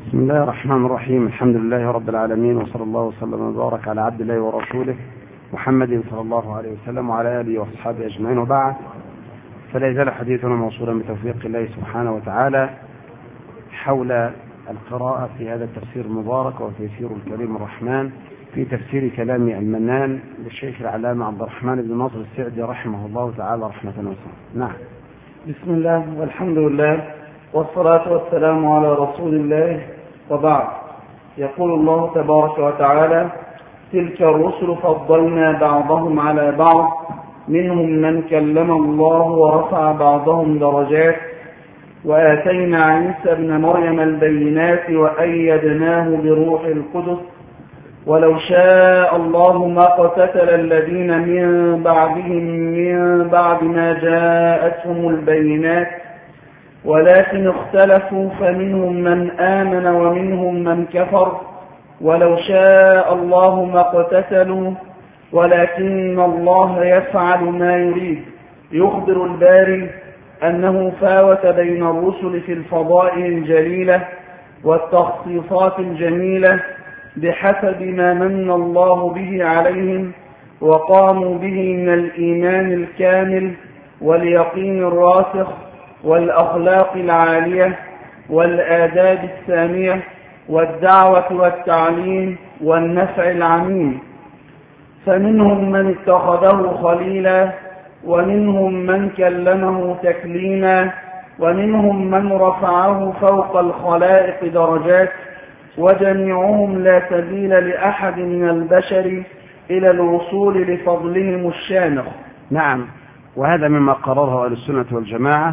بسم الله الرحمن الرحيم. الحمد لله رب العالمين، وصلى الله وسلم وبارك على عبد الله ورسوله محمد صلى الله عليه وسلم وعلى آله وأصحابه أجمعين، وبعد، فلا يزال حديثنا موصولا بتوفيق الله سبحانه وتعالى حول القراءة في هذا التفسير المبارك وتيسير الكريم الرحمن في تفسير كلام المنان للشيخ العلامة عبد الرحمن بن ناصر السعدي رحمه الله تعالى رحمة واسعة. نعم. بسم الله والحمد لله والصلاة والسلام على رسول الله، وبعد. يقول الله تبارك وتعالى: تلك الرسل فضلنا بعضهم على بعض منهم من كلم الله ورفع بعضهم درجات وآتينا عيسى ابن مريم البينات وأيدناه بروح القدس ولو شاء الله ما اقتتل الذين من بعدهم من بعد ما جاءتهم البينات ولكن اختلفوا فمنهم من آمن ومنهم من كفر ولو شاء الله ما اقتتلوا ولكن الله يفعل ما يريد. يخبر الباري أنه فاوت بين الرسل في الفضائل الجليلة والتخصيصات الجميلة بحسب ما من الله به عليهم وقاموا به من الإيمان الكامل واليقين الراسخ والأخلاق العالية والآداب السامية والدعوة والتعليم والنفع العميم. فمنهم من اتخذه خليلا ومنهم من كلمه تكليما ومنهم من رفعه فوق الخلائق درجات، وجميعهم لا سبيل لأحد من البشر إلى الوصول لفضلهم الشامخ. نعم. وهذا مما قرره أهل السنة والجماعة،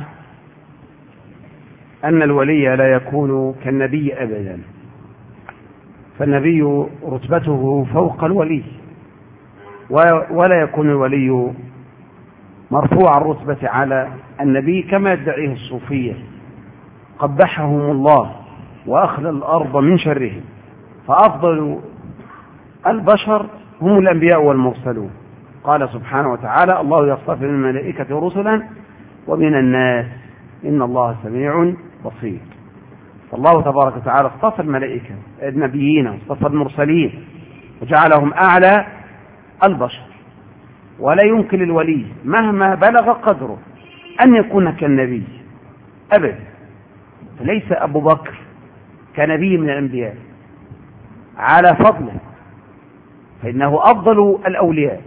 أن الولي لا يكون كالنبي أبدا، فالنبي رتبته فوق الولي، ولا يكون الولي مرفوع الرتبة على النبي كما يدعيه الصوفية، قبحهم الله وأخلى الأرض من شرهم. فأفضل البشر هم الأنبياء والمرسلون. قال سبحانه وتعالى: الله يصطفي من الملائكة رسلا ومن الناس إن الله سميع بصير. فالله تبارك وتعالى اصطفى الملائكة النبيين واصطفى المرسلين وجعلهم أعلى البشر، ولا يمكن للولي مهما بلغ قدره أن يكون كالنبي أبدا. فليس أبو بكر كنبي من الأنبياء على فضله، فإنه أفضل الأولياء،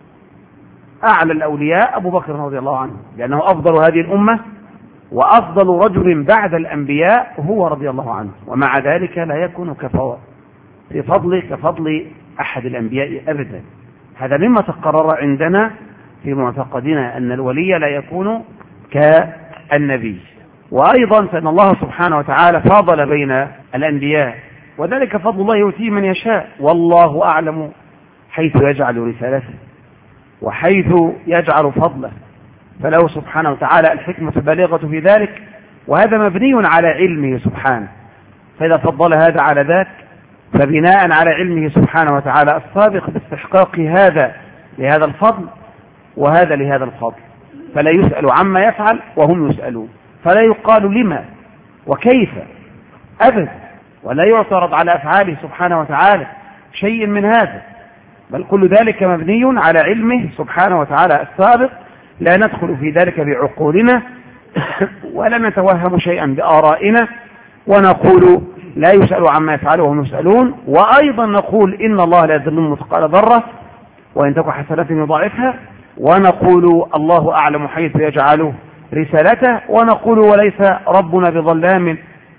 أعلى الأولياء أبو بكر رضي الله عنه، لأنه أفضل هذه الأمة وأفضل رجل بعد الأنبياء هو رضي الله عنه، ومع ذلك لا يكون في فضله كفضل أحد الأنبياء أبدا. هذا مما تقرر عندنا في معتقدنا أن الولي لا يكون كالنبي. وأيضا فإن الله سبحانه وتعالى فاضل بين الأنبياء، وذلك فضل الله يؤتيه من يشاء، والله أعلم حيث يجعل رسالته وحيث يجعل فضله، فله سبحانه وتعالى الحكمة البالغة في ذلك، وهذا مبني على علمه سبحانه. فإذا فضل هذا على ذاك فبناء على علمه سبحانه وتعالى السابق باستحقاق هذا لهذا الفضل وهذا لهذا الفضل، فلا يسأل عما يفعل وهم يسألون، فلا يقال لما وكيف أبدا، ولا يعترض على أفعاله سبحانه وتعالى شيء من هذا، بل كل ذلك مبني على علمه سبحانه وتعالى السابق. لا ندخل في ذلك بعقولنا ولا نتوهم شيئا بآرائنا، ونقول لا يسأل عما يفعله وهم يسألون، وأيضا نقول إن الله لا يظلم مثقال ذرة وإن تك حسنة يضاعفها، ونقول الله أعلم حيث يجعل رسالته، ونقول وليس ربنا بظلام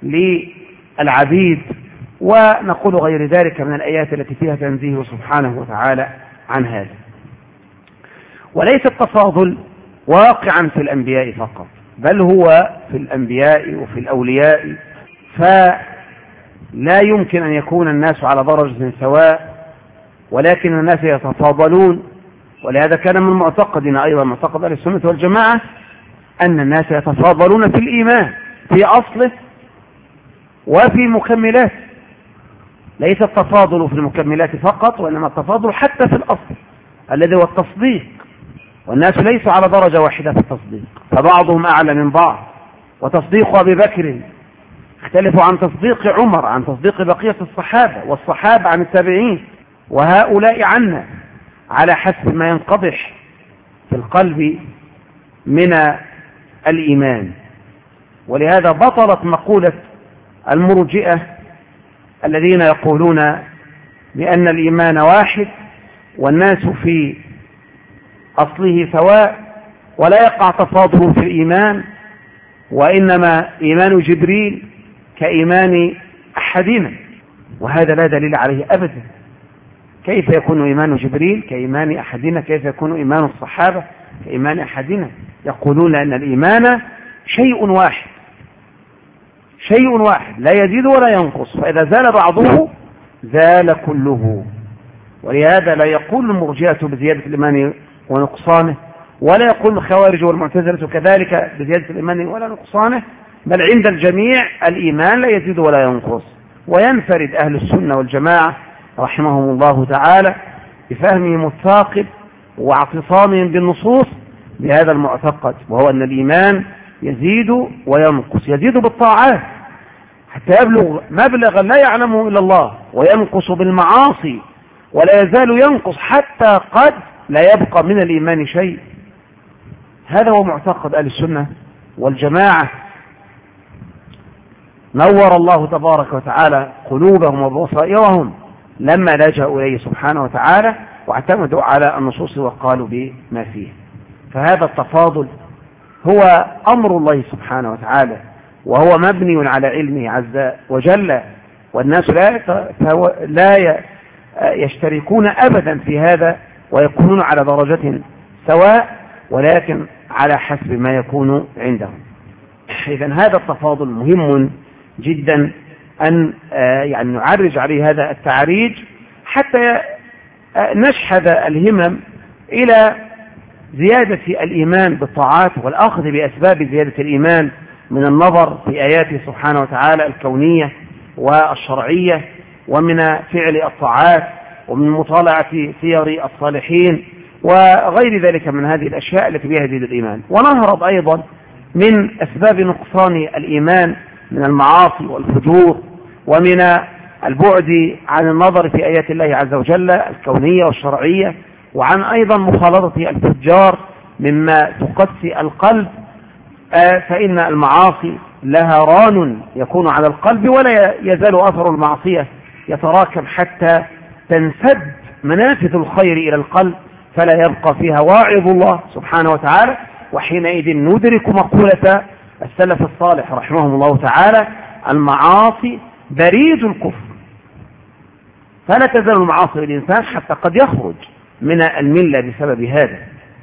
للعبيد، ونقول غير ذلك من الآيات التي فيها تنزيه سبحانه وتعالى عن هذا. وليس التفاضل واقعا في الأنبياء فقط، بل هو في الأنبياء وفي الأولياء، فلا يمكن أن يكون الناس على درجة سواء، ولكن الناس يتفاضلون. ولهذا كان من معتقدنا أيضا معتقد أهل السنة والجماعة أن الناس يتفاضلون في الإيمان في أصله وفي مكملات. ليس التفاضل في المكملات فقط، وإنما التفاضل حتى في الأصل الذي هو التصديق، والناس ليسوا على درجة واحدة في التصديق، فبعضهم أعلى من بعض. وتصديق أبي بكر يختلف عن تصديق عمر عن تصديق بقية الصحابة، والصحابة عن التابعين، وهؤلاء عنا، على حسب ما ينقضح في القلب من الإيمان. ولهذا بطلت مقولة المرجئة الذين يقولون بأن الإيمان واحد والناس في أصله سواء ولا يقع تفاضل في الإيمان، وإنما إيمان جبريل كإيمان أحدنا، وهذا لا دليل عليه أبدا. كيف يكون إيمان جبريل كإيمان أحدنا؟ كيف يكون إيمان الصحابة كإيمان أحدنا؟ يقولون أن الإيمان شيء واحد، شيء واحد لا يزيد ولا ينقص، فإذا زال بعضه زال كله. ولهذا لا يقول المرجئة بزيادة الإيمان ونقصانه، ولا يقول الخوارج والمعتزلة كذلك بزيادة الإيمان ولا نقصانه، بل عند الجميع الإيمان لا يزيد ولا ينقص. وينفرد أهل السنة والجماعة رحمهم الله تعالى بفهمهم الثاقب واعتصامهم بالنصوص بهذا المعتقد، وهو أن الإيمان يزيد وينقص، يزيد بالطاعات حتى يبلغ مبلغا لا يعلمه إلا الله، وينقص بالمعاصي ولا يزال ينقص حتى قد لا يبقى من الإيمان شيء. هذا هو معتقد أهل السنة والجماعة. نور الله تبارك وتعالى قلوبهم وبصائرهم لما لجأوا إليه سبحانه وتعالى واعتمدوا على النصوص وقالوا بما فيه. فهذا التفاضل هو أمر الله سبحانه وتعالى، وهو مبني على علمه عز وجل، والناس لا يشتركون أبدا في هذا ويكونون على درجة سواء، ولكن على حسب ما يكون عندهم. إذن هذا التفاضل مهم جدا أن يعني نعرج عليه هذا التعريج حتى نشحذ الهمم إلى زيادة الإيمان بالطاعات والأخذ بأسباب زيادة الإيمان من النظر في آياته سبحانه وتعالى الكونية والشرعية، ومن فعل الطاعات، ومن مطالعة سير الصالحين وغير ذلك من هذه الأشياء التي بها يزيد الإيمان. ونهرب أيضا من أسباب نقصان الإيمان من المعاصي والفجور، ومن البعد عن النظر في آيات الله عز وجل الكونية والشرعية، وعن أيضا مخالطة الفجار مما تقسي القلب. فإن المعاصي لها ران يكون على القلب، ولا يزال أثر المعصية يتراكم حتى تنسد منافذ الخير إلى القلب، فلا يبقى فيها واعظ الله سبحانه وتعالى. وحينئذ ندرك مقولة السلف الصالح رحمهم الله تعالى: المعاصي بريد الكفر. فلا تزال المعاصي للإنسان حتى قد يخرج من الملة بسبب هذا.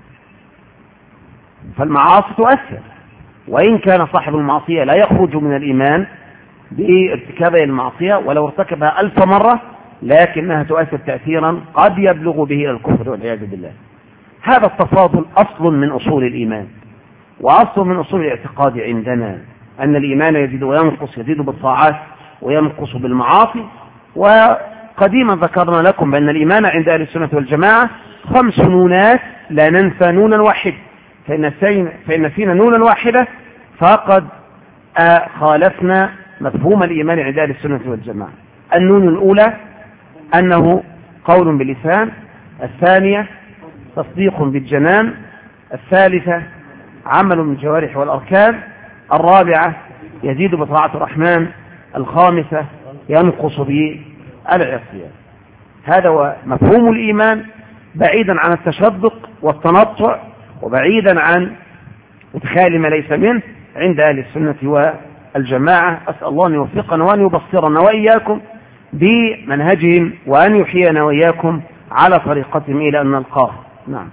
فالمعاصي تؤثر، وإن كان صاحب المعصية لا يخرج من الإيمان بارتكابه المعصية ولو ارتكبها 1000 مرة، لكنها تؤثر تأثيرا قد يبلغ به إلى الكفر والعياذ بالله. هذا التفاضل أصل من أصول الإيمان، وأصل من أصول الاعتقاد عندنا، أن الإيمان يزيد وينقص، يزيد بالطاعات وينقص بالمعاصي. وقديما ذكرنا لكم بأن الإيمان عند أهل السنة والجماعة 5 نونات لا ننسى نونا واحد، فإن فينا نونا واحدة فقد خالفنا مفهوم الإيمان عند أهل السنة والجماعة. النون الأولى أنه قول باللسان، الثانية تصديق بالجنان، الثالثة عمل بالجوارح والأركان، الرابعة يزيد بطاعة الرحمن، الخامسة ينقص بالعصيان. هذا هو مفهوم الإيمان، بعيدا عن التشدق والتنطع، وبعيدا عن إدخال ما ليس منه عند أهل السنة والجماعة. أسأل الله أن يوفقنا وأن يبصرنا وإياكم بمنهجهم، وأن يحيينا وإياكم على طريقتهم إلى أن نلقاه. نعم.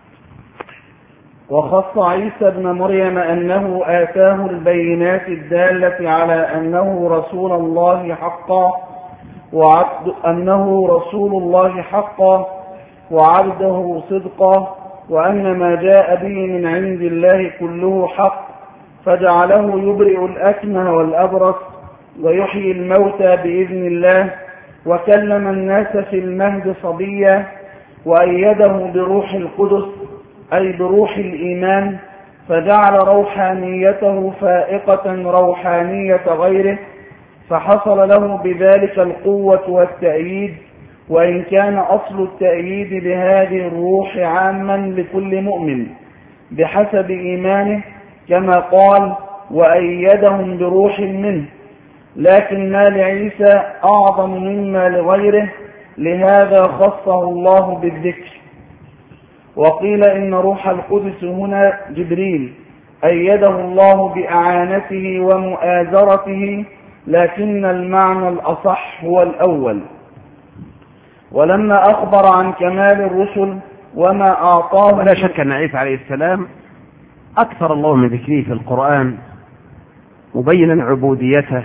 وخص عيسى ابن مريم أنه آتاه البينات الدالة على أنه رسول الله حقا وعبده صدقا، وأن ما جاء به من عند الله كله حق، فجعله يبرئ الأكمه والأبرص ويحيي الموتى بإذن الله، وكلم الناس في المهد صبيا، وأيده بروح القدس أي بروح الإيمان، فجعل روحانيته فائقة روحانية غيره، فحصل له بذلك القوة والتأييد، وإن كان أصل التأييد بهذه الروح عاما لكل مؤمن بحسب إيمانه، كما قال: وأيدهم بروح منه، لكن ما لعيسى أعظم مما لغيره، لهذا خصه الله بالذكر. وقيل إن روح القدس هنا جبريل أيده الله بإعانته ومؤازرته، لكن المعنى الأصح هو الأول. ولما أخبر عن كمال الرسل وما أعطاه، ولا شك أن عيسى عليه السلام أكثر الله من ذكره في القرآن مبينا عبوديته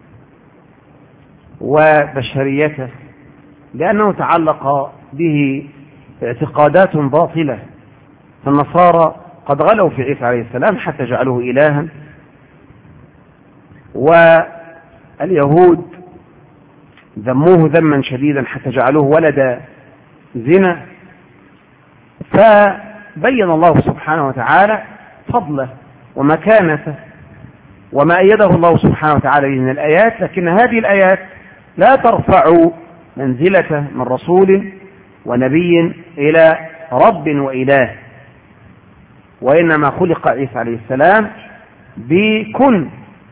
وبشريته، لأنه تعلق به اعتقادات باطلة. فالنصارى قد غلوا في عيسى عليه السلام حتى جعلوه إلها، واليهود ذموه ذما شديدا حتى جعلوه ولد زنا. فبين الله سبحانه وتعالى فضله ومكانته وما أيده الله سبحانه وتعالى من الآيات، لكن هذه الآيات لا ترفع منزلته من رسول ونبي إلى رب وإله، وإنما خلق عيسى عليه السلام بكن،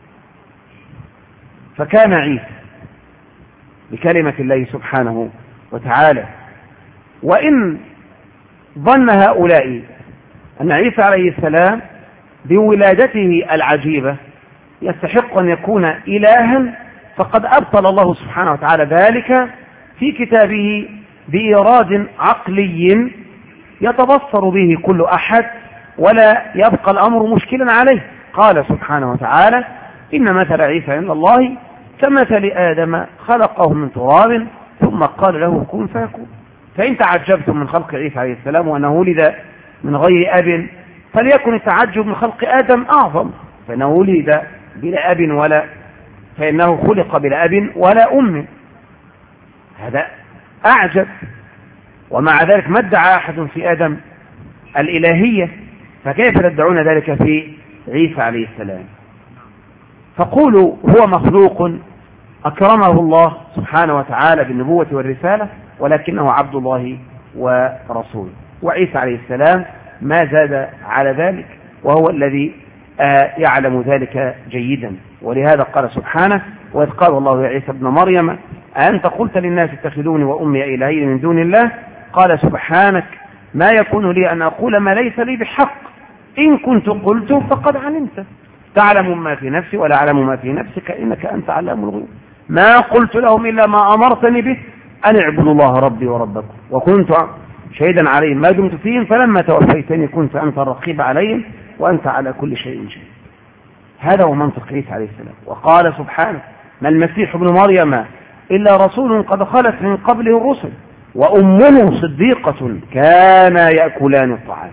فكان عيسى بكلمة الله سبحانه وتعالى. وإن ظن هؤلاء أن عيسى عليه السلام بولادته العجيبة يستحق أن يكون إلها، فقد أبطل الله سبحانه وتعالى ذلك في كتابه بإيراد عقلي يتبصر به كل أحد ولا يبقى الأمر مشكلا عليه. قال سبحانه وتعالى: إن مثل عيسى عند الله كمثل آدم خلقه من تراب ثم قال له كن فيكون. فإن تعجبتم من خلق عيسى عليه السلام وأنه ولد من غير أب، فليكن التعجب من خلق آدم أعظم، فإنه ولد بلا أب ولا فإنه خلق بلا أب ولا أم، هذا أعجب. ومع ذلك ما ادعى أحد في آدم الإلهية، فكيف تدعون ذلك في عيسى عليه السلام؟ فقولوا هو مخلوق أكرمه الله سبحانه وتعالى بالنبوة والرسالة، ولكنه عبد الله ورسوله. وعيسى عليه السلام ما زاد على ذلك، وهو الذي يعلم ذلك جيدا. ولهذا قال سبحانه: وإذ قال الله يا عيسى ابن مريم أأنت قلت للناس اتخذوني وأمي إلهين من دون الله؟ قال سبحانك ما يكون لي أن أقول ما ليس لي بحق، إن كنت قلت فقد علمت، تعلم ما في نفسي ولا أعلم ما في نفسك إنك أنت علام الغيوب. ما قلت لهم إلا ما أمرتني به أن اعبدوا الله ربي وربكم وكنت شهيدا عليهم ما دمت فيهم فلما توفيتني كنت أنت الرقيب عليهم وأنت على كل شيء شهيد. هذا هو منطق عيسى عليه السلام. وقال سبحانه: ما المسيح ابن مريم إلا رسول قد خلت من قبله الرسل وأمه صديقة كانا يأكلان الطعام.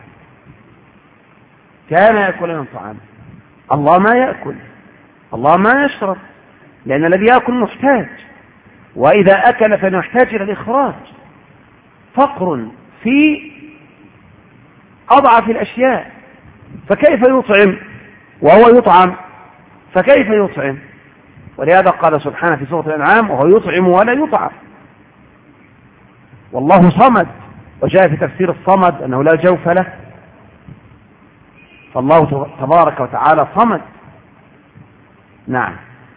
كان يأكلان الطعام. الله ما يأكل، الله ما يشرب، لأن الذي يأكل محتاج، وإذا أكل فنحتاج إلى الإخراج. فقر في أضعف الأشياء، فكيف يطعم وهو يطعم؟ فكيف يطعم؟ ولهذا قال سبحانه في سورة الأنعام: وهو يطعم ولا يطعم. والله صمد، وجاء في تفسير الصمد أنه لا جوف له، فالله تبارك وتعالى صمد. نعم.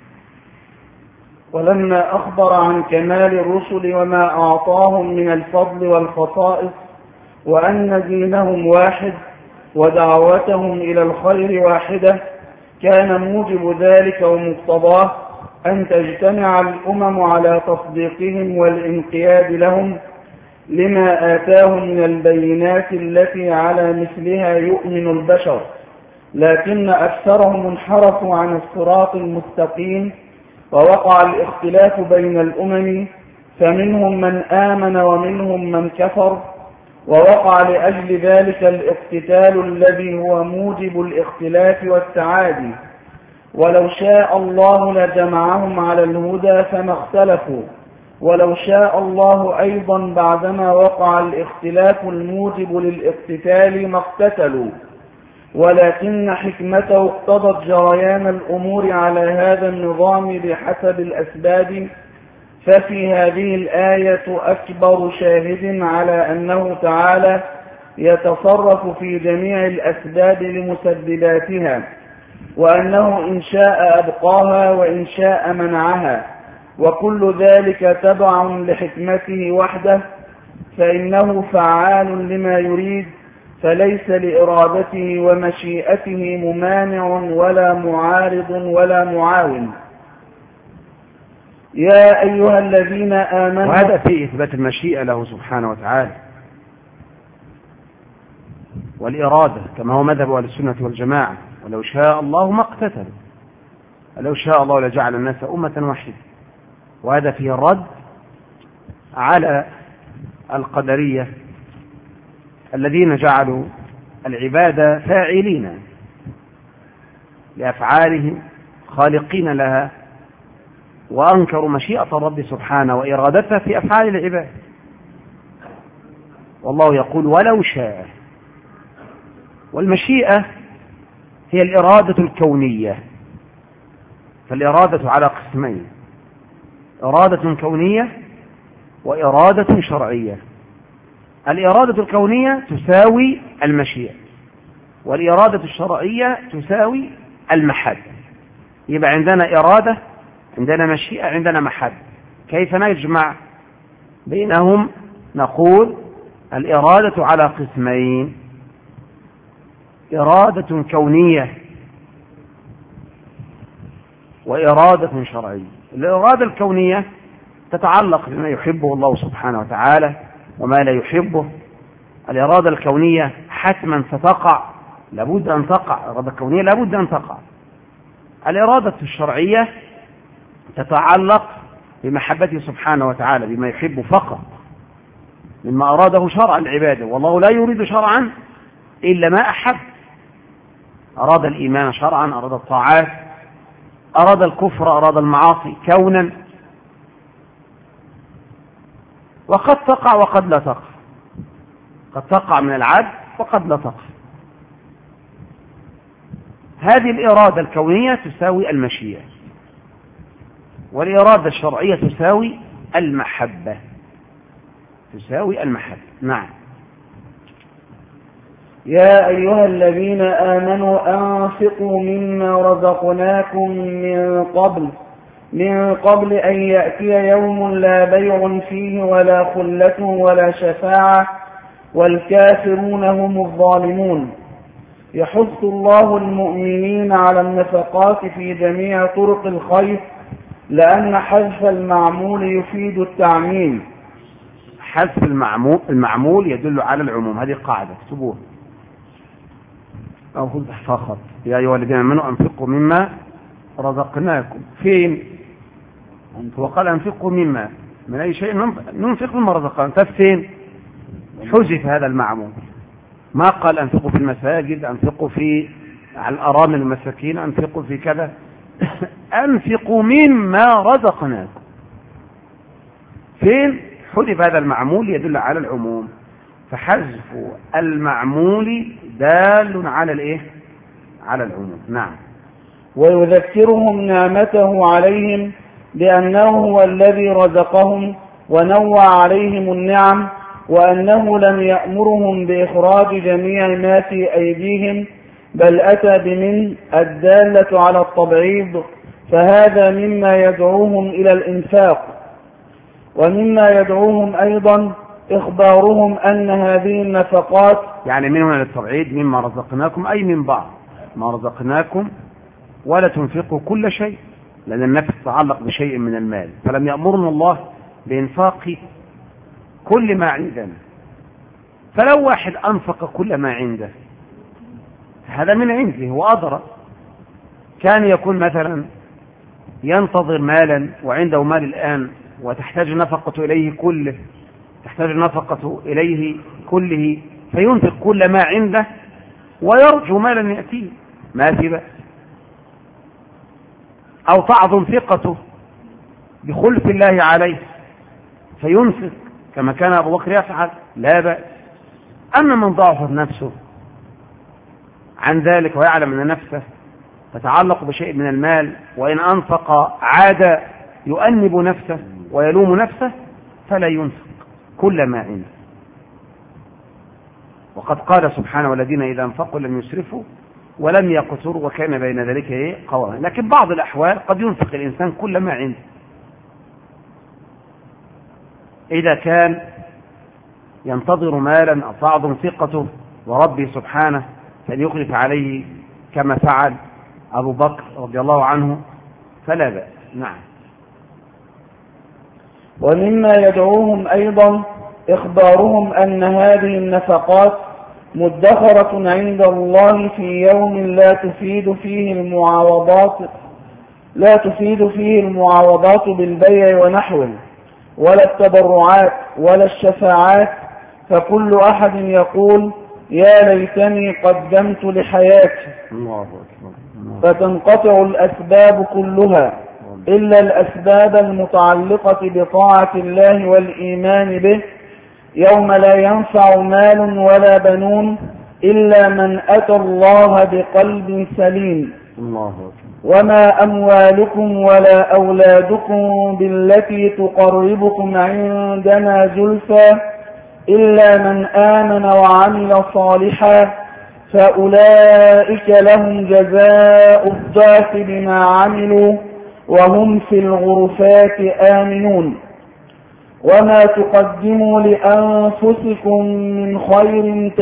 ولما أخبر عن كمال الرسل وما أعطاهم من الفضل والخصائص وأن دينهم واحد ودعوتهم إلى الخير واحدة، كان موجب ذلك ومقتضاه أن تجتمع الأمم على تصديقهم والانقياد لهم لما آتاهم من البينات التي على مثلها يؤمن البشر، لكن أكثرهم انحرفوا عن الصراط المستقيم، ووقع الاختلاف بين الأمم، فمنهم من آمن ومنهم من كفر، ووقع لأجل ذلك الاقتتال الذي هو موجب الاختلاف والتعادي. ولو شاء الله لجمعهم على الهدى فما اختلفوا، ولو شاء الله أيضا بعدما وقع الاختلاف الموجب للاقتتال ما اقتتلوا، ولكن حكمته اقتضت جريان الأمور على هذا النظام بحسب الأسباب. ففي هذه الآية أكبر شاهد على أنه تعالى يتصرف في جميع الأسباب لمسبباتها، وأنه إن شاء أبقاها وإن شاء منعها، وكل ذلك تبع لحكمته وحده، فإنه فعال لما يريد، فليس لإرادته ومشيئته ممانع ولا معارض ولا معاون. يا أيها الذين آمنوا. وهذا في إثبات المشيئة له سبحانه وتعالى والإرادة كما هو مذهب أهل السنة والجماعة. ولو شاء الله ما اقتتلوا، ولو شاء الله لجعل الناس أمة واحدة. وهذا فيه الرد على القدرية الذين جعلوا العبادة فاعلين لأفعالهم خالقين لها، وأنكروا مشيئة الرب سبحانه وإرادته في أفعال العباد. والله يقول ولو شاء. والمشيئة هي الإرادة الكونية، فالإرادة على قسمين: إرادة كونية وإرادة شرعية. الإرادة الكونية تساوي المشيئة، والإرادة الشرعية تساوي المحبة. يبقى عندنا إرادة، عندنا مشيئة، عندنا محبة. كيف نجمع بينهم؟ نقول الإرادة على قسمين: إرادة كونية وإرادة شرعية. الإرادة الكونية تتعلق بما يحبه الله سبحانه وتعالى وما لا يحبه. الإرادة الكونية حتما ستقع، لابد أن تقع. الإرادة الكونية لابد أن تقع. الإرادة الشرعية تتعلق بمحبته سبحانه وتعالى، بما يحب فقط، مما أراده شرعا العبادة. والله لا يريد شرعا إلا ما أحب. أراد الإيمان شرعا، أراد الطاعات، أراد الكفر، أراد المعاصي كونا. وقد تقع وقد لا تقع، قد تقع من العبد وقد لا تقع. هذه الإرادة الكونية تساوي المشيئة، والإرادة الشرعية تساوي المحبة، تساوي المحبة. نعم. يا أيها الذين آمنوا أنفقوا مما رزقناكم من قبل أن يأتي يوم لا بيع فيه ولا خلة ولا شفاعة والكافرون هم الظالمون. يحث الله المؤمنين على النفقات في جميع طرق الخير، لأن حذف المعمول يفيد التعميم. حذف المعمول يدل على العموم. هذه قاعدة اكتبوها أو خذ فقط. يا أيها الذين آمنوا أنفقوا مما رزقناكم. فين؟ وقال أنفقوا مما، من أي شيء ننفق مما رزقناكم. فين؟ حذف هذا المعمول. ما قال أنفقوا في المساجد، أنفقوا في على الأرامل المساكين، أنفقوا في كذا. أنفقوا مما رزقناكم. فين؟ حذف هذا المعمول يدل على العموم. فحذف المعمول دال على الايه؟ على العموم. نعم. ويذكرهم نعمته عليهم بأنه هو الذي رزقهم ونوع عليهم النعم، وأنه لم يأمرهم بإخراج جميع ما في أيديهم، بل أتى بمن الدالة على التبعيض، فهذا مما يدعوهم إلى الإنفاق. ومما يدعوهم أيضا إخبارهم أن هذه النفقات، يعني من هنا للتبعيد، مما رزقناكم أي من بعض ما رزقناكم، ولا تنفقوا كل شيء، لأن النفس تتعلق بشيء من المال. فلم يأمرنا الله بإنفاق كل ما عندنا. فلو واحد أنفق كل ما عنده هذا من عنده، هو أدرى. كان يكون مثلا ينتظر مالا وعنده مال الآن وتحتاج نفقة إليه كله، تحتاج نفقة إليه كله، فينفق كل ما عنده ويرجو مالا يأتيه، ما في بأس. أو تعظم ثقته بخلف الله عليه فينفق كما كان أبو بكر يفعل، لا بأس. أما من ضعفت نفسه عن ذلك ويعلم أن نفسه تتعلق بشيء من المال، وإن أنفق عاد يؤنب نفسه ويلوم نفسه، فلا ينفق كل ما عنده. وقد قال سبحانه: والذين إذا أنفقوا لم يسرفوا ولم يقتروا وكان بين ذلك قواما. لكن بعض الأحوال قد ينفق الإنسان كل ما عنده إذا كان ينتظر مالا أو تعظم ثقته وربي سبحانه فأن يخلف عليه كما فعل أبو بكر رضي الله عنه، فلا بأس. نعم. ومما يدعوهم أيضا إخبارهم أن هذه النفقات مدخرة عند الله في يوم لا تفيد فيه المعاوضات بالبيع ونحوه، ولا التبرعات ولا الشفاعات، فكل أحد يقول: يا ليتني قدمت لحياتي، فتنقطع الأسباب كلها إلا الأسباب المتعلقة بطاعة الله والإيمان به، يوم لا ينفع مال ولا بنون إلا من أتى الله بقلب سليم. وما أموالكم ولا أولادكم بالتي تقربكم عندنا زلفى إلا من آمن وعمل صالحا فأولئك لهم جزاء الضعف بما عملوا وهم في الغرفات آمنون. وما تقدموا لأنفسكم من خير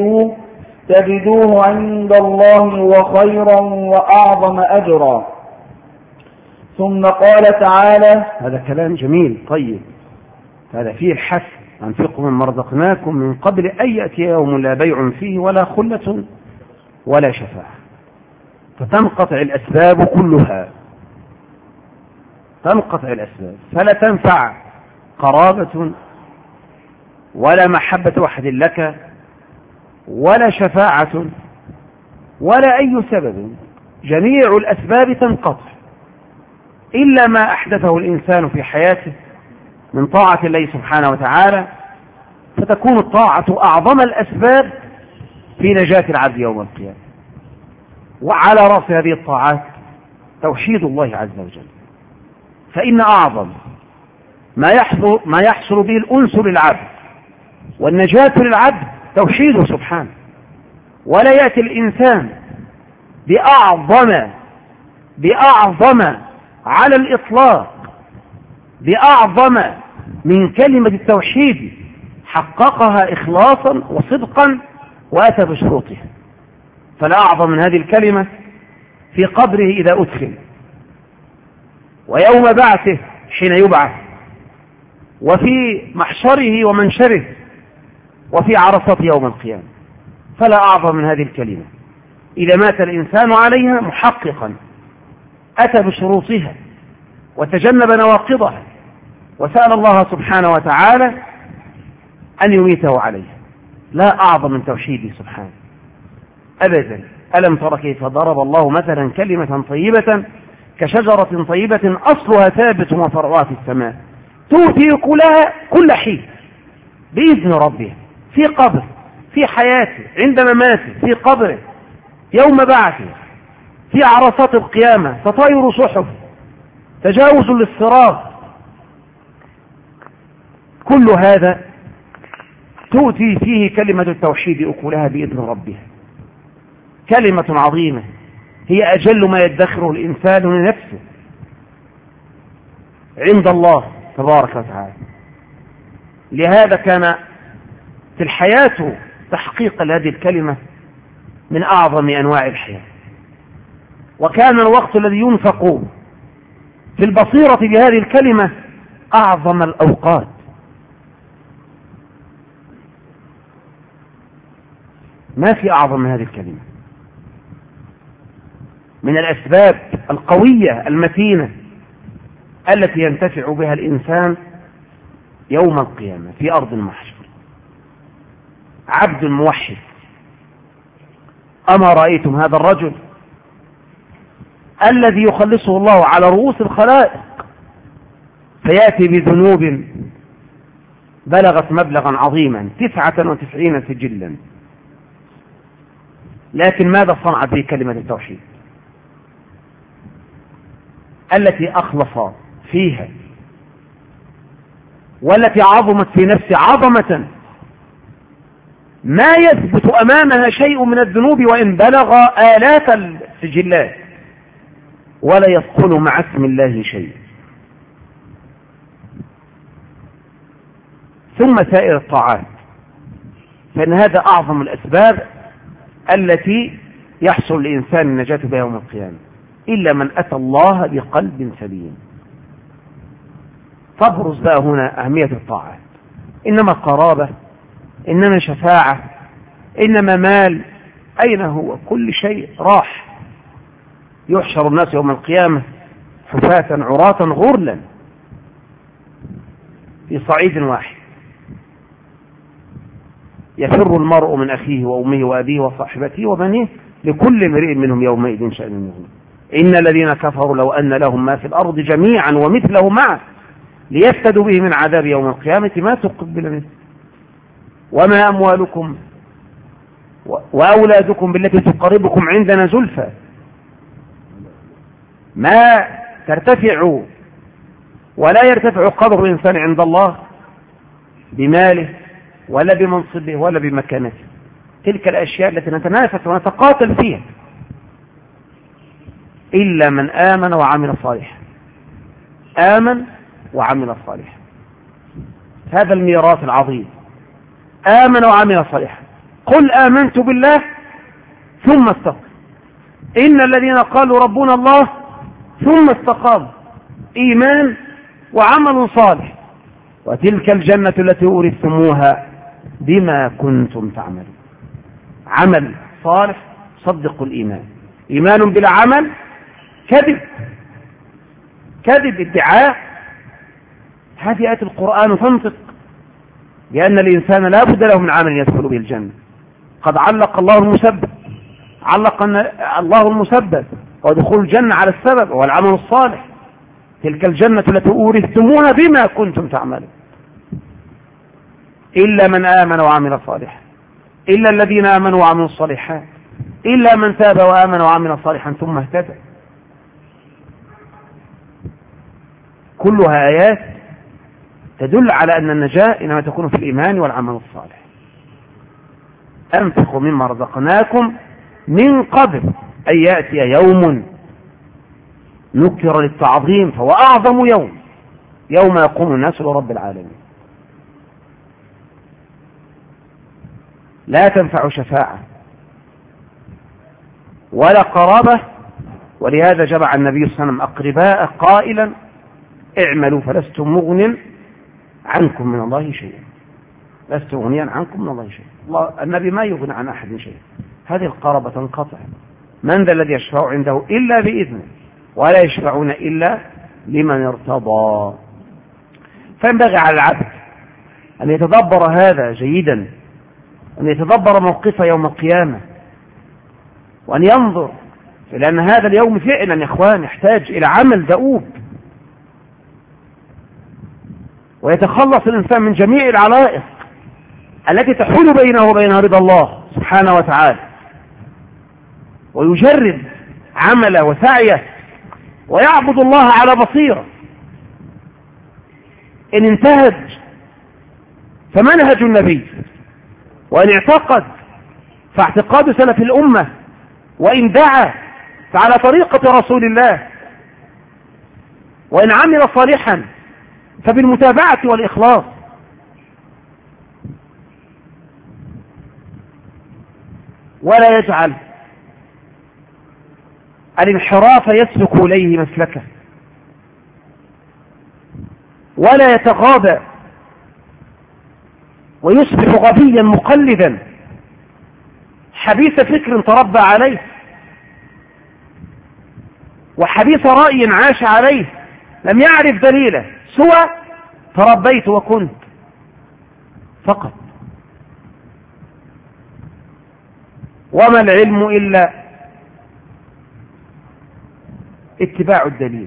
تجدوه عند الله وخيرا وأعظم أجرا. ثم قال تعالى: هذا كلام جميل طيب، هذا فيه الحث: أنفقوا مما رزقناكم من قبل أن يأتي يوم لا بيع فيه ولا خلة ولا شفاعة. فتنقطع الأسباب كلها، تنقطع الأسباب، فلا تنفع قرابة ولا محبة أحد لك ولا شفاعة ولا أي سبب. جميع الأسباب تنقطع إلا ما أحدثه الإنسان في حياته من طاعة الله سبحانه وتعالى، فتكون الطاعة أعظم الأسباب في نجاة العبد يوم القيامة. وعلى رأس هذه الطاعات توحيد الله عز وجل، فإن أعظم ما يحصل به الأنس للعبد والنجاة للعبد توحيده سبحانه. ولا يأتي الإنسان بأعظم على الإطلاق، بأعظم من كلمة التوحيد حققها إخلاصا وصدقا وأتى بشروطها. فلا أعظم من هذه الكلمة في قبره إذا أدخل، ويوم بعثه حين يبعث، وفي محشره ومنشره، وفي عرصات يوم القيامة. فلا أعظم من هذه الكلمة إذا مات الإنسان عليها محققا أتى بشروطها وتجنب نواقضها وسأل الله سبحانه وتعالى أن يميته عليها. لا أعظم من توحيده سبحانه أبدا. ألم تر كيف ضرب الله مثلا كلمة طيبة كشجرة طيبة أصلها ثابت وفرعها في السماء تؤتي أكلها كل حين بإذن ربها، في قبر، في حياته، عند مماته، في قبره، يوم بعثه، في عرصات القيامة، تطاير صحف، تجاوز للصراط. كل هذا تؤتي فيه كلمة التوحيد أكلها بإذن ربها. كلمة عظيمة هي أجل ما يدخره الإنسان لنفسه عند الله تبارك وتعالى. لهذا كان في الحياة تحقيق هذه الكلمة من أعظم أنواع الحياة، وكان الوقت الذي ينفق في البصيرة بهذه الكلمة أعظم الأوقات. ما في أعظم من هذه الكلمة، من الأسباب القوية المتينة التي ينتفع بها الإنسان يوم القيامة في أرض المحشر. عبد موحد: أما رأيتم هذا الرجل الذي يخلصه الله على رؤوس الخلائق فيأتي بذنوب بلغت مبلغا عظيما 99 سجلا، لكن ماذا صنعت به كلمة التوحيد التي أخلص فيها والتي عظمت في نفسه عظمة ما يثبت أمامها شيء من الذنوب وإن بلغ آلاف السجلات ولا يدخل مع اسم الله شيء. ثم سائر الطاعات، فإن هذا أعظم الأسباب التي يحصل الإنسان النجاة بها يوم القيامة، إلا من أتى الله بقلب سليم. تبرز بقى هنا أهمية الطاعات، إنما قرابة، إنما شفاعة، إنما مال، أين هو؟ كل شيء راح. يحشر الناس يوم القيامة حفاة عراة غرلا في صعيد واحد، يفر المرء من أخيه وأمه وأبيه وصاحبته وبنيه لكل امرئ منهم يومئذ شأن يغنيه. إن الذين كفروا لو أن لهم ما في الأرض جميعا ومثله معه ليفتدوا به من عذاب يوم القيامة ما تقبل منه وما أموالكم وأولادكم بالتي تقربكم عندنا زلفى. ما ترتفع ولا يرتفع قدر الإنسان عند الله بماله ولا بمنصبه ولا بمكانته. تلك الأشياء التي نتنافس ونتقاتل فيها، إلا من آمن وعمل صالحا. آمن وعمل صالحا، هذا الميراث العظيم. آمن وعمل صالحا. قل آمنت بالله ثم استقم. إن الذين قالوا ربنا الله ثم استقاموا، إيمان وعمل صالح، وتلك الجنة التي أورثتموها بما كنتم تعملون. عمل صالح صدق الإيمان، إيمان بلا عمل كذب، كذب ادعاء. هذه آية القرآن تنطق لأن الإنسان لا بد له من عمل يدخل به الجنة. قد علق الله المسبب، علق الله المسبب ودخول الجنة على السبب والعمل الصالح. تلك الجنة التي أورثتموها بما كنتم تعملون. إلا من آمن وعمل صالحا، إلا الذين آمنوا وعملوا الصالحات، إلا من تاب وآمن وعمل صالحا ثم اهتدى. كلها آيات تدل على أن النجاة إنما تكون في الإيمان والعمل الصالح. أنفقوا مما رزقناكم من قبل أن يأتي يوم نكر للتعظيم فهو أعظم يوم، يوم يقوم الناس لرب العالمين. لا تنفع شفاعة ولا قرابة، ولهذا جمع النبي صلى الله عليه وسلم أقرباء قائلا اعملوا فلستم مغن عنكم من الله شيئا. لست مغنيا عنكم من الله شيئا. النبي ما يغني عن أحد شيئا. هذه القرابة تنقطع. من ذا الذي يشفع عنده إلا بإذنه ولا يشفعون إلا لمن ارتضى. فينبغي على العبد أن يتدبر هذا جيدا، أن يتدبر موقفه يوم القيامة، وأن ينظر، لأن هذا اليوم فعلا يا إخوان يحتاج إلى عمل دؤوب، ويتخلص الإنسان من جميع العلائق التي تحول بينه وبين رضا الله سبحانه وتعالى، ويجرد عمله وسعيه ويعبد الله على بصيرة. إن انتهج فمنهج النبي، وإن اعتقد فاعتقاد سلف الأمة، وإن دعا فعلى طريقة رسول الله، وإن عمل صالحا فبالمتابعة والإخلاص. ولا يجعل الانحراف يسلك إليه مسلكه، ولا يتغاضى ويصبح غبيا مقلدا حبيث فكر تربى عليه وحبيث رأي عاش عليه، لم يعرف دليله سوى تربيت وكنت فقط. وما العلم إلا اتباع الدليل،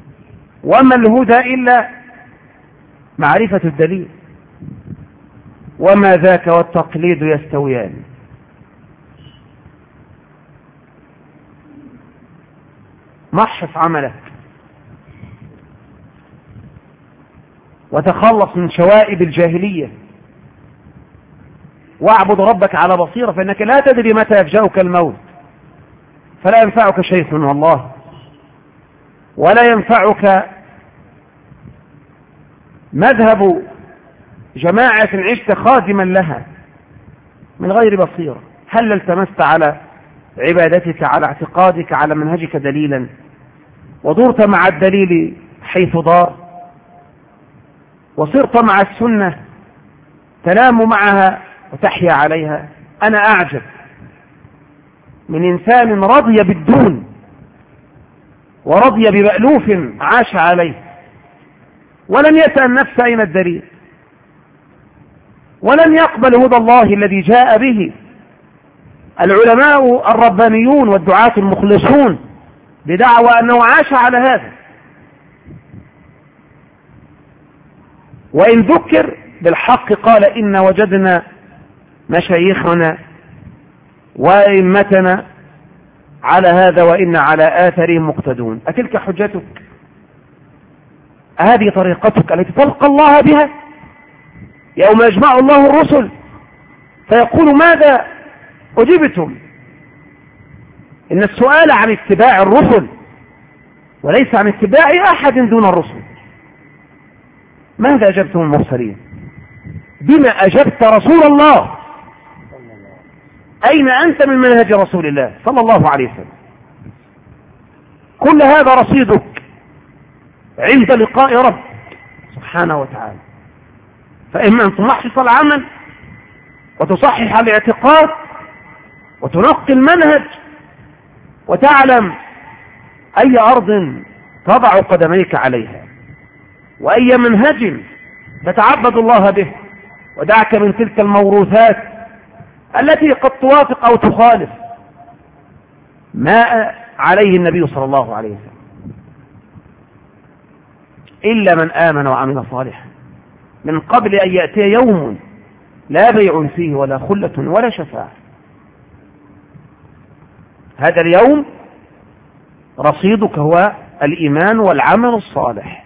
وما الهدى إلا معرفة الدليل. وما ذاك والتقليد يستويان. محص عملك وتخلص من شوائب الجاهلية واعبد ربك على بصيرة، فإنك لا تدري متى يفجأك الموت، فلا ينفعك شيخ والله، ولا ينفعك مذهب جماعة عشت خادما لها من غير بصيرة. هل التمست على عبادتك، على اعتقادك، على منهجك دليلا، ودرت مع الدليل حيث دار، وصرت مع السنة تنام معها وتحيا عليها؟ أنا أعجب من إنسان رضي بالدون ورضي بمألوف عاش عليه، ولم يسأل نفسه أين الدليل، ولم يقبل هدى الله الذي جاء به العلماء الربانيون والدعاة المخلصون بدعوى أنه عاش على هذا. وإن ذكر بالحق قال إن وجدنا مشايخنا وأئمتنا على هذا وإن على آثارهم مقتدون. أتلك حجتك؟ هذه طريقتك التي تلقى الله بها يوم يجمع الله الرسل فيقول ماذا أجبتم؟ إن السؤال عن اتباع الرسل وليس عن اتباع أحد دون الرسل. ماذا أجبتم المرسلين؟ بما أجبت رسول الله؟ أين أنت من منهج رسول الله صلى الله عليه وسلم؟ كل هذا رصيدك عند لقاء رب سبحانه وتعالى. فإما أن تمحص العمل وتصحح الاعتقاد وتنقي المنهج وتعلم أي أرض تضع قدميك عليها وأي منهج تتعبد الله به، ودعك من تلك الموروثات التي قد توافق أو تخالف ما عليه النبي صلى الله عليه وسلم. إلا من آمن وعمل صالحا من قبل أن يأتي يوم لا بيع فيه ولا خلة ولا شفاعة. هذا اليوم رصيدك هو الإيمان والعمل الصالح.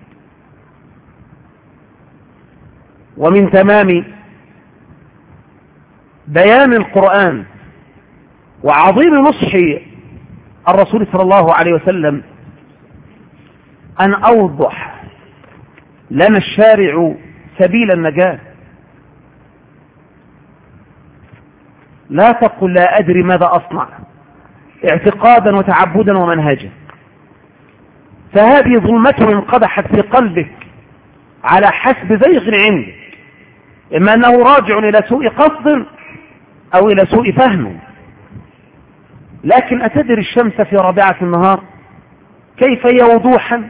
ومن تمام بيان القرآن وعظيم نصح الرسول صلى الله عليه وسلم أن أوضح لنا الشارع سبيل النجاة. لا تقل لا أدري ماذا أصنع اعتقادا وتعبدا ومنهجا، فهذه ظلمة انقدحت في قلبك على حسب زيغ عندك، إما أنه راجع إلى سوء قصد أو إلى سوء فهم. لكن أتدري الشمس في رابعة النهار كيف هي وضوحا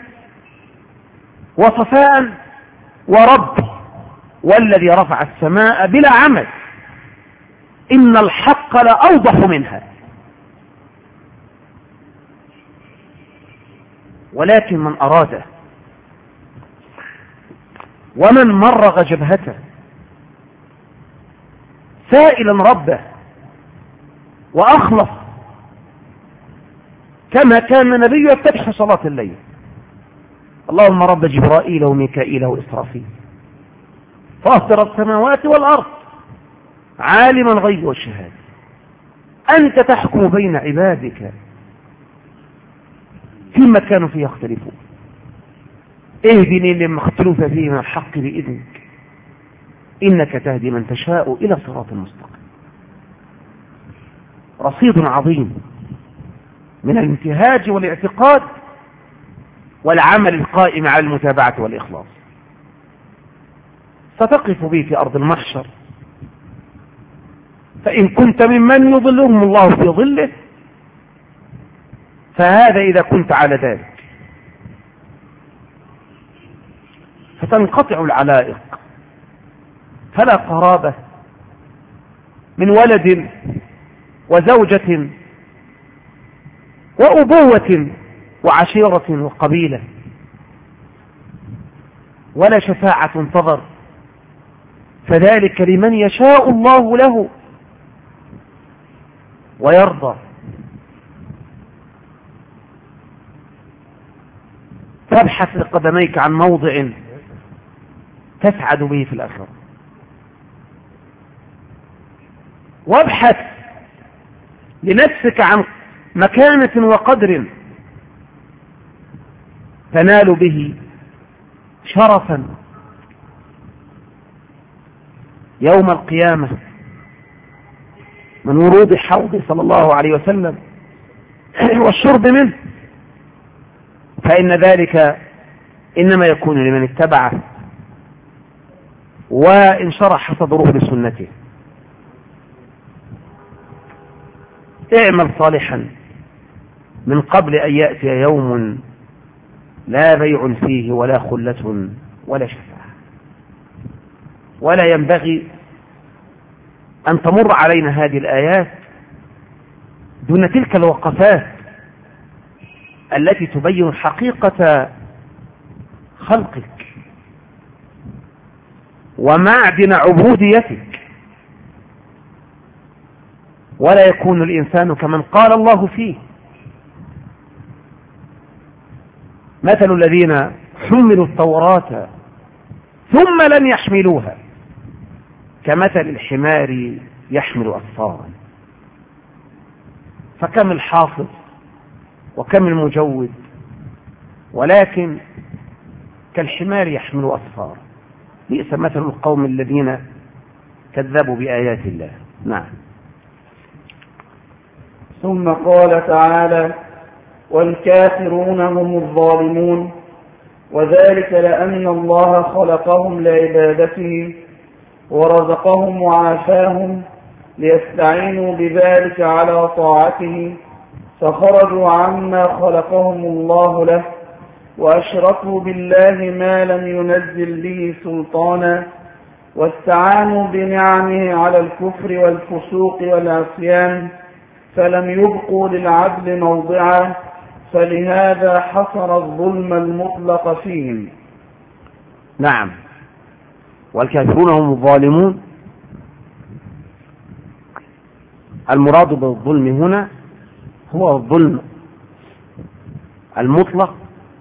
وصفاء؟ ورب والذي رفع السماء بلا عمد إن الحق لأوضح منها. ولكن من أراد ومن مرغ جبهته سائلا ربه وأخلص كما كان النبي يفتتح صلاة الليل اللهم رب جبرائيل وميكائيل وإسرافيل فاطر السماوات والأرض عالم الغيب والشهادة أنت تحكم بين عبادك فيما كانوا فيه يختلفون اهدني لما اختلف فيه من الحق بإذنك إنك تهدي من تشاء إلى صراط مستقيم. رصيد عظيم من الانتهاج والاعتقاد والعمل القائم على المتابعة والإخلاص. ستقف به في أرض المحشر، فإن كنت ممن يظلهم الله في ظله فهذا إذا كنت على ذلك، فتنقطع العلائق، فلا قرابة من ولد وزوجة وأبوة وعشيرة وقبيلة، ولا شفاعة تنتظر فذلك لمن يشاء الله له ويرضى. فابحث لقدميك عن موضع تسعد به في الآخرة، وابحث لنفسك عن مكانة وقدر تنال به شرفا يوم القيامة من ورود حوض صلى الله عليه وسلم والشرب منه، فإن ذلك إنما يكون لمن اتبعه وإن شرح صدره بسنته. اعمل صالحا من قبل أن يأتي يوم لا بيع فيه ولا خلة ولا شفاعة. ولا ينبغي أن تمر علينا هذه الآيات دون تلك الوقفات التي تبين حقيقة خلقك ومعدن عبوديتك. ولا يكون الإنسان كمن قال الله فيه: مثل الذين حملوا التوراة ثم لم يحملوها كمثل الحمار يحمل أسفارا. فكم الحافظ وكم المجود، ولكن كالحمار يحمل أسفارا. بئس مثل القوم الذين كذبوا بآيات الله. نعم. ثم قال تعالى: والكافرون هم الظالمون، وذلك لأن الله خلقهم لعبادته ورزقهم وعافاهم ليستعينوا بذلك على طاعته، فخرجوا عما خلقهم الله له وأشركوا بالله ما لم ينزل به سلطانا، واستعانوا بنعمه على الكفر والفسوق والعصيان، فلم يبقوا للعدل موضعا، فلهذا حصر الظلم المطلق فيهم. نعم. والكافرون هم الظالمون. المراد بالظلم هنا هو الظلم المطلق،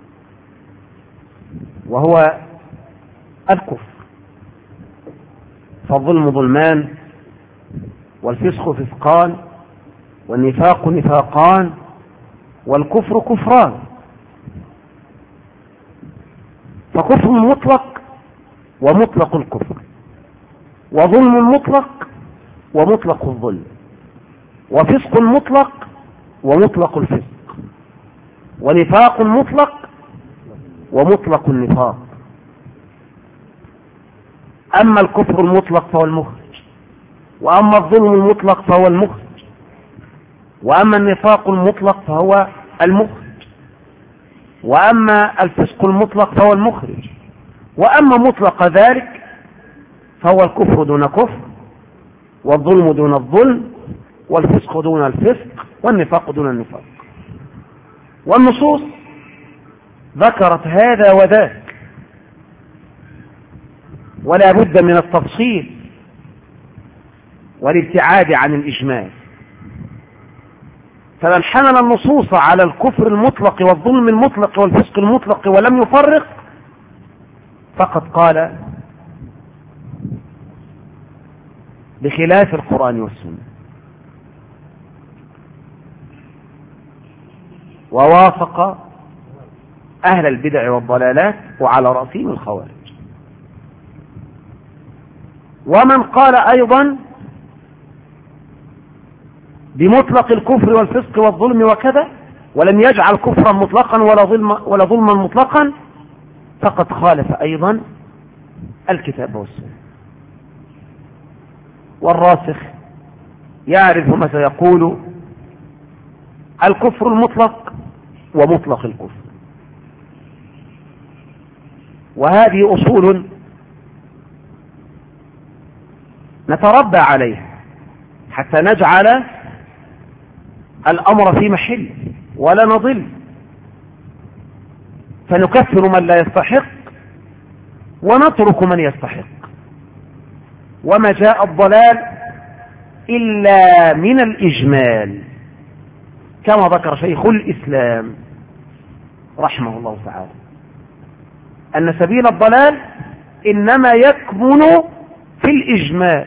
وهو الكفر. فالظلم ظلمان، والفسق فسقان، والنفاق نفاقان، والكفر كفران. فكفر مطلق ومطلق الكفر، وظلم مطلق ومطلق الظلم، وفسق مطلق ومطلق الفسق، ونفاق مطلق ومطلق النفاق. أما الكفر المطلق فهو المخرج، وأما الظلم المطلق فهو المخرج، وأما النفاق المطلق فهو المخرج، وأما الفسق المطلق فهو المخرج، وأما مطلق ذلك فهو الكفر دون كفر، والظلم دون الظلم، والفسق دون الفسق، والنفاق دون النفاق. والنصوص ذكرت هذا وذاك، ولا بد من التفصيل والابتعاد عن الإجمال. فمن حمل النصوص على الكفر المطلق والظلم المطلق والفسق المطلق ولم يفرق فقد قال بخلاف القرآن والسنة، ووافق أهل البدع والضلالات، وعلى رأسهم الخوارج. ومن قال أيضا بمطلق الكفر والفسق والظلم وكذا، ولم يجعل كفرا مطلقا ولا ظلما مطلقا، فقد خالف أيضا الكتاب والسنة. والراسخ يعرف متى يقول الكفر المطلق ومطلق الكفر. وهذه أصول نتربى عليها حتى نجعل الأمر في محل ولا نضل، فنكفر من لا يستحق ونترك من يستحق. وما جاء الضلال إلا من الإجمال، كما ذكر شيخ الإسلام رحمه الله تعالى أن سبيل الضلال إنما يكمن في الإجمال،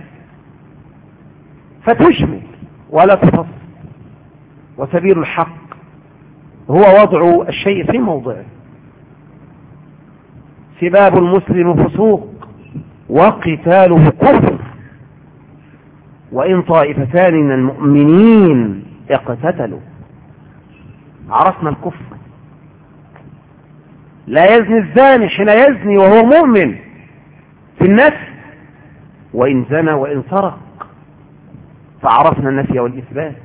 فتجمل ولا تفصل. وسبيل الحق هو وضع الشيء في موضعه. سباب المسلم فسوق وقتاله كفر، وإن طائفتان من المؤمنين اقتتلوا. عرفنا الكفر. لا يزني الزاني حين يزني وهو مؤمن في النفس، وإن زنى وإن سرق. فعرفنا النفي والإثبات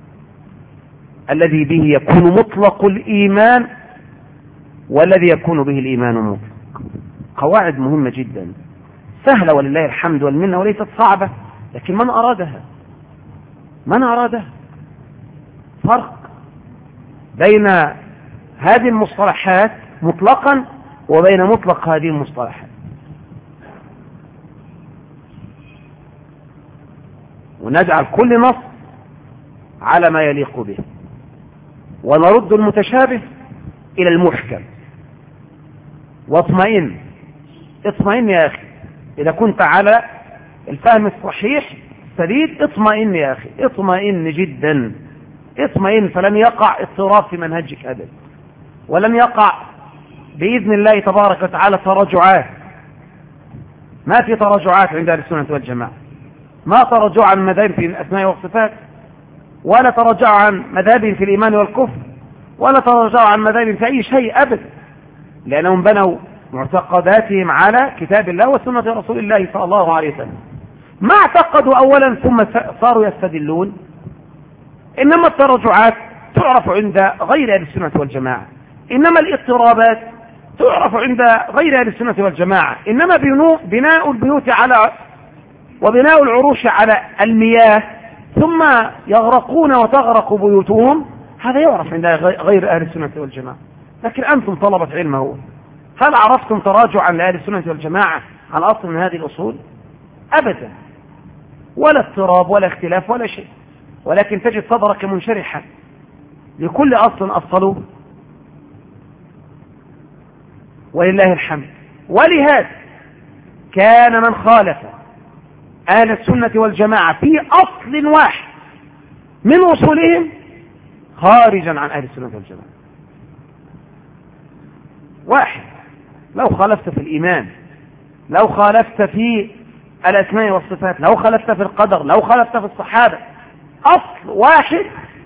الذي به يكون مطلق الإيمان والذي يكون به الإيمان مطلق. قواعد مهمة جدا سهلة ولله الحمد والمنة وليست صعبة، لكن من أرادها فرق بين هذه المصطلحات مطلقا وبين مطلق هذه المصطلحات. ونجعل كل نص على ما يليق به، ونرد المتشابه إلى المحكم. اطمئن يا أخي، إذا كنت على الفهم الصحيح السديد اطمئن يا أخي، اطمئن جدا، اطمئن، فلن يقع اضطراب في منهجك أبدا، ولن يقع بإذن الله تبارك وتعالى تراجعات. ما في تراجعات عند أهل السنة والجماعة، ما تراجع عن مذاهب في الأسماء والصفات، ولا تراجع عن مذاهب في الإيمان والكفر، ولا تراجع عن مذاهب في أي شيء أبدا، لأنهم بنوا معتقداتهم على كتاب الله وسنة رسول الله صلى الله عليه وسلم. ما اعتقدوا أولا ثم صاروا يستدلون. إنما التراجعات تعرف عند غير أهل السنة والجماعة، إنما الاضطرابات تعرف عند غير أهل السنة والجماعة، إنما بناء البيوت على وبناء العروش على المياه ثم يغرقون وتغرق بيوتهم، هذا يعرف عند غير أهل السنة والجماعة. لكن أنتم طلبة علم، هل عرفتم تراجعا لأهل السنة والجماعة عن أصل من هذه الأصول؟ أبدا، ولا اضطراب ولا اختلاف ولا شيء، ولكن تجد صدرك منشرحا لكل أصل أصلوه، ولله الحمد. ولهذا كان من خالف أهل السنة والجماعة في أصل واحد من أصولهم خارجا عن أهل السنة والجماعة. واحد، لو خالفت في الإيمان، لو خالفت في الأسماء والصفات، لو خالفت في القدر، لو خالفت في الصحابة، أصل واحد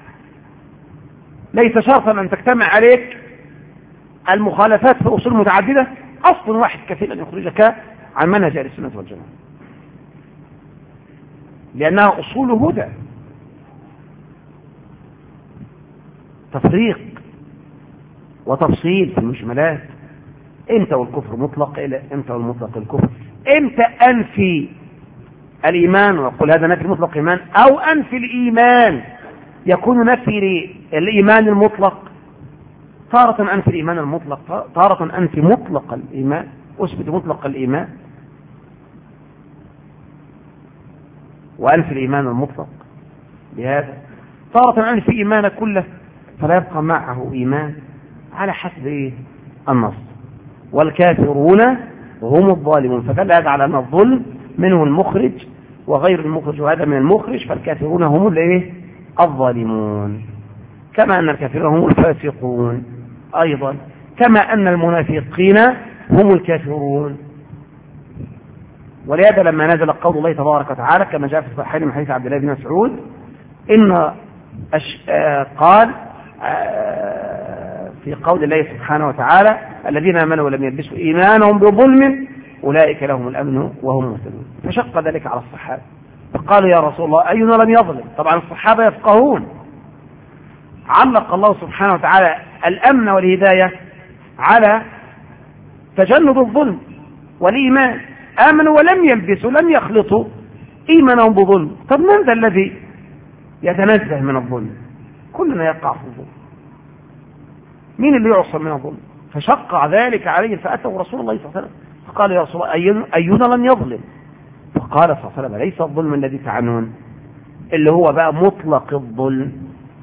ليس شرطا أن تجتمع عليك المخالفات في أصول متعددة، أصل واحد كفيل أن يخرجك عن منهج أهل السنة والجماعة، لأنها أصول هدى. تفريق وتفصيل في المجملات، امتى والكفر مطلق إلى امتى والمطلق الكفر، امتى أنفي الإيمان ويقول هذا نفي مطلق إيمان، أو أنفي الإيمان يكون نفي الإيمان المطلق. تارة أنفي الإيمان المطلق، تارة أنفي مطلق الإيمان، أثبت مطلق الإيمان وأنفي الإيمان المطلق. بهذا تارة أنفي إيمان كله فلا يبقى معه إيمان على حسب النص. والكافرون هم الظالمون، فدل هذا على أن الظلم منه المخرج وغير المخرج، وهذا من المخرج، فالكافرون هم الظالمون، كما أن الكافرون هم الفاسقون أيضا، كما أن المنافقين هم الكافرون. ولهذا لما نزل قول الله تبارك وتعالى كما جاء في الصحيحين من حديث عبد الله بن مسعود إن قال في قول الله سبحانه وتعالى الذين آمنوا ولم يلبسوا إيمانهم بظلم أولئك لهم الأمن وهم مهتدون، فشق ذلك على الصحابة فقالوا يا رسول الله أينا لم يظلم؟ طبعا الصحابة يفقهون. علق الله سبحانه وتعالى الأمن والهداية على تجنب الظلم والإيمان، آمنوا ولم يلبسوا، لم يخلطوا إيمانهم بظلم. طب من ذا الذي يتنزه من الظلم؟ كلنا يقع في الظلم، مين اللي يعصم من الظلم؟ فشق ذلك عليه فأتوا رسول الله صلى الله عليه وسلم فقال يا رسول الله أينا لم يظلم؟ فقال صلى الله عليه وسلم ليس الظلم الذي تعنون اللي هو بقى مطلق الظلم.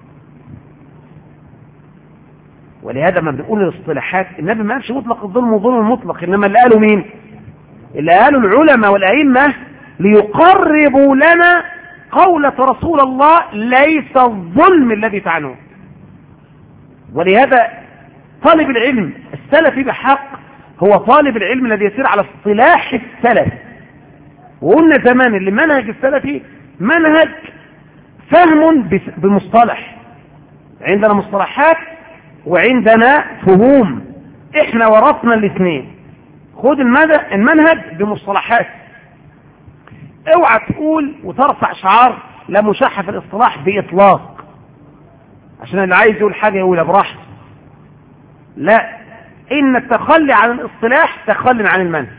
ولهذا ما بنقول الاصطلاحات النبي ما قالش مطلق الظلم وظلم المطلق، انما اللي قالوا مين؟ اللي قالوا العلماء والائمه ليقربوا لنا قولة رسول الله ليس الظلم الذي تعنون. ولهذا طالب العلم السلفي بحق هو طالب العلم الذي يسير على اصطلاح السلف. وقلنا زمان اللي منهج السلفي منهج فهم بمصطلح، عندنا مصطلحات وعندنا فهوم، احنا ورثنا الاثنين. خد المنهج بمصطلحات، اوعى تقول وترفع شعار لا مشاحة في الاصطلاح بإطلاق عشان اللي عايز يقول حاجة يقولها براحته. لا، إن التخلي عن الاصطلاح تخلي عن المنهج،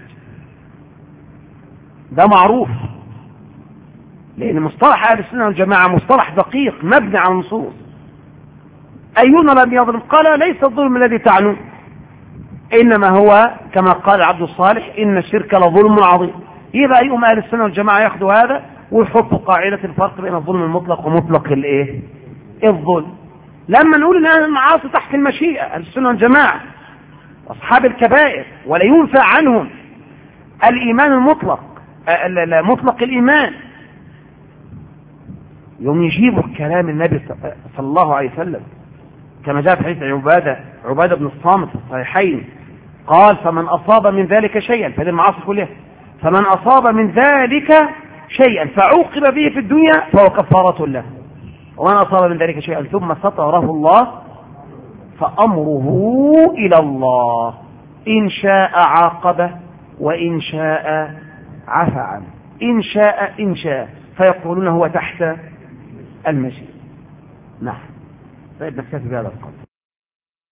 ده معروف، لأن مصطلح أهل السنة والجماعة مصطلح دقيق مبني على النصوص. أينا لم يظلم؟ قال ليس الظلم الذي تعنون، إنما هو كما قال عبد الصالح إن الشرك لظلم عظيم. يبقى يقوم أهل السنة والجماعة ياخدوا هذا ويحطوا قاعدة الفرق بين الظلم المطلق ومطلق الايه؟ الظلم. لما نقول ان اهل المعاصي تحت المشيئة أهل السنة والجماعة أصحاب الكبائر ولا ينفع عنهم الإيمان المطلق، مطلق الإيمان، يوم يجيبوا كلام النبي صلى الله عليه وسلم كما جاء في حديث عبادة بن الصامت في الصحيحين قال فمن أصاب من ذلك شيئا، فهذه المعاصي كلها، فمن أصاب من ذلك شيئا فعوقب به في الدنيا فهو كفارة له، ومن أصاب من ذلك شيئا ثم ستره الله فأمره إلى الله إن شاء عاقبه وإن شاء عفى عنه، إن شاء فيقولون هو تحت المشيئة. نعم. طيب نكتفي بهذا القدر.